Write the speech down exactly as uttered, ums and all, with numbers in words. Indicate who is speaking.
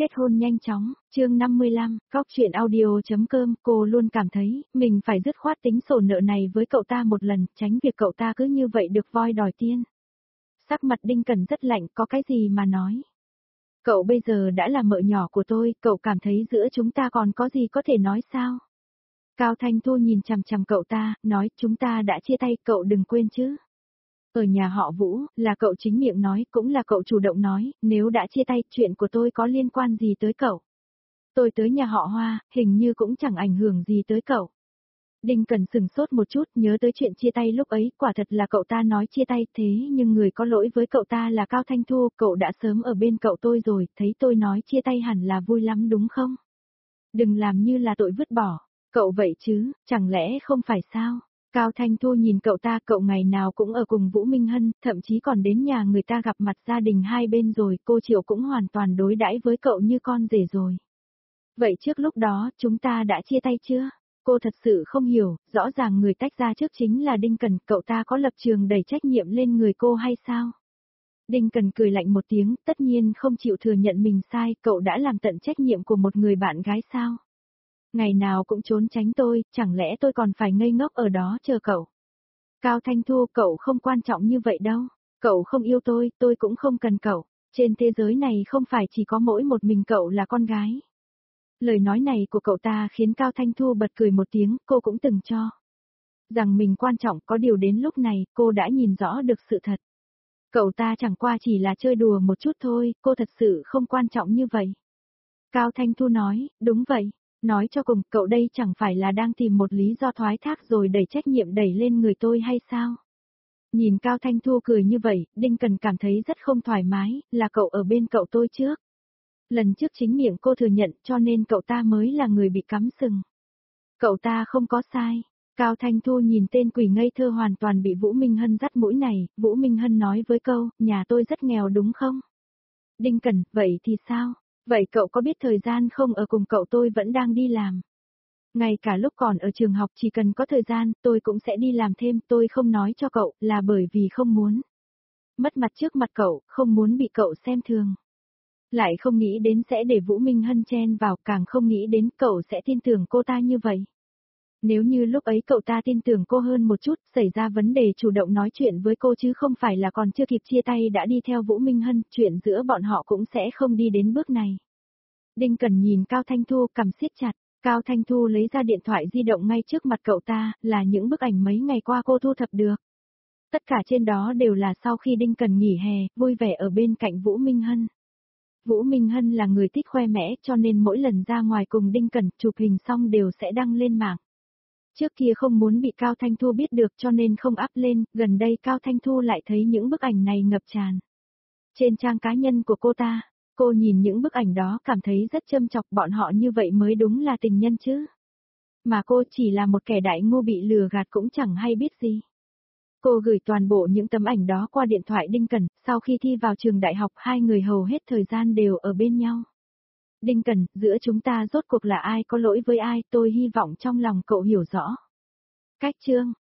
Speaker 1: kết hôn nhanh chóng, chương năm mươi lăm, Cóc truyện audio.com, cô luôn cảm thấy, mình phải dứt khoát tính sổ nợ này với cậu ta một lần, tránh việc cậu ta cứ như vậy được voi đòi tiên. Sắc mặt Đinh Cẩn rất lạnh, có cái gì mà nói. Cậu bây giờ đã là mợ nhỏ của tôi, cậu cảm thấy giữa chúng ta còn có gì có thể nói sao? Cao Thanh Thu nhìn chằm chằm cậu ta, nói chúng ta đã chia tay, cậu đừng quên chứ. Ở nhà họ Vũ, là cậu chính miệng nói, cũng là cậu chủ động nói, nếu đã chia tay, chuyện của tôi có liên quan gì tới cậu. Tôi tới nhà họ Hoa, hình như cũng chẳng ảnh hưởng gì tới cậu. Đinh Cần sừng sốt một chút, nhớ tới chuyện chia tay lúc ấy, quả thật là cậu ta nói chia tay, thế nhưng người có lỗi với cậu ta là Cao Thanh Thu, cậu đã sớm ở bên cậu tôi rồi, thấy tôi nói chia tay hẳn là vui lắm đúng không? Đừng làm như là tội vứt bỏ, cậu vậy chứ, chẳng lẽ không phải sao? Cao Thanh Thu nhìn cậu ta, cậu ngày nào cũng ở cùng Vũ Minh Hân, thậm chí còn đến nhà người ta gặp mặt gia đình hai bên rồi, cô Triệu cũng hoàn toàn đối đãi với cậu như con rể rồi. Vậy trước lúc đó, chúng ta đã chia tay chưa? Cô thật sự không hiểu, rõ ràng người tách ra trước chính là Đinh Cần, cậu ta có lập trường đẩy trách nhiệm lên người cô hay sao? Đinh Cần cười lạnh một tiếng, tất nhiên không chịu thừa nhận mình sai, cậu đã làm tận trách nhiệm của một người bạn gái sao? Ngày nào cũng trốn tránh tôi, chẳng lẽ tôi còn phải ngây ngốc ở đó chờ cậu? Cao Thanh Thu, cậu không quan trọng như vậy đâu. Cậu không yêu tôi, tôi cũng không cần cậu. Trên thế giới này không phải chỉ có mỗi một mình cậu là con gái. Lời nói này của cậu ta khiến Cao Thanh Thu bật cười một tiếng, cô cũng từng cho rằng mình quan trọng, có điều đến lúc này, cô đã nhìn rõ được sự thật. Cậu ta chẳng qua chỉ là chơi đùa một chút thôi, cô thật sự không quan trọng như vậy. Cao Thanh Thu nói, đúng vậy. Nói cho cùng, cậu đây chẳng phải là đang tìm một lý do thoái thác rồi đẩy trách nhiệm đẩy lên người tôi hay sao? Nhìn Cao Thanh Thu cười như vậy, Đinh Cần cảm thấy rất không thoải mái, là cậu ở bên cậu tôi trước. Lần trước chính miệng cô thừa nhận cho nên cậu ta mới là người bị cắm sừng. Cậu ta không có sai. Cao Thanh Thu nhìn tên quỷ ngây thơ hoàn toàn bị Vũ Minh Hân dắt mũi này, Vũ Minh Hân nói với câu, nhà tôi rất nghèo đúng không? Đinh Cần, vậy thì sao? Vậy cậu có biết thời gian không ở cùng cậu tôi vẫn đang đi làm. Ngay cả lúc còn ở trường học chỉ cần có thời gian tôi cũng sẽ đi làm thêm, tôi không nói cho cậu là bởi vì không muốn mất mặt trước mặt cậu, không muốn bị cậu xem thường. Lại không nghĩ đến sẽ để Vũ Minh Hân chen vào, càng không nghĩ đến cậu sẽ tin tưởng cô ta như vậy. Nếu như lúc ấy cậu ta tin tưởng cô hơn một chút, xảy ra vấn đề chủ động nói chuyện với cô chứ không phải là còn chưa kịp chia tay đã đi theo Vũ Minh Hân, chuyện giữa bọn họ cũng sẽ không đi đến bước này. Đinh Cần nhìn Cao Thanh Thu cầm siết chặt, Cao Thanh Thu lấy ra điện thoại di động ngay trước mặt cậu ta, là những bức ảnh mấy ngày qua cô thu thập được. Tất cả trên đó đều là sau khi Đinh Cần nghỉ hè, vui vẻ ở bên cạnh Vũ Minh Hân. Vũ Minh Hân là người thích khoe mẽ cho nên mỗi lần ra ngoài cùng Đinh Cần chụp hình xong đều sẽ đăng lên mạng. Trước kia không muốn bị Cao Thanh Thu biết được cho nên không up lên, gần đây Cao Thanh Thu lại thấy những bức ảnh này ngập tràn trên trang cá nhân của cô ta. Cô nhìn những bức ảnh đó cảm thấy rất châm chọc, bọn họ như vậy mới đúng là tình nhân chứ. Mà cô chỉ là một kẻ đại ngu bị lừa gạt cũng chẳng hay biết gì. Cô gửi toàn bộ những tấm ảnh đó qua điện thoại Đinh Cần, sau khi thi vào trường đại học hai người hầu hết thời gian đều ở bên nhau. Đinh Cần, giữa chúng ta rốt cuộc là ai có lỗi với ai, tôi hy vọng trong lòng cậu hiểu rõ. Cách chương